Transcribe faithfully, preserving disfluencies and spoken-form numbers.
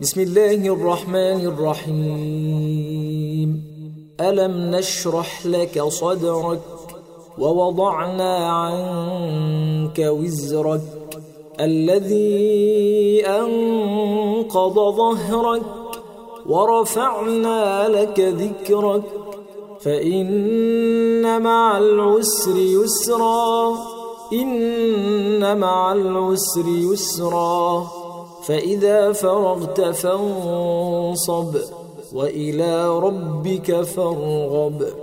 بسم الله الرحمن الرحيم. ألم نشرح لك صدرك ووضعنا عنك وزرك الذي أنقض ظهرك ورفعنا لك ذكرك فإن مع العسر يسرا إن مع العسر يسرا فإذا فرغت فانصب وإلى ربك فارغب.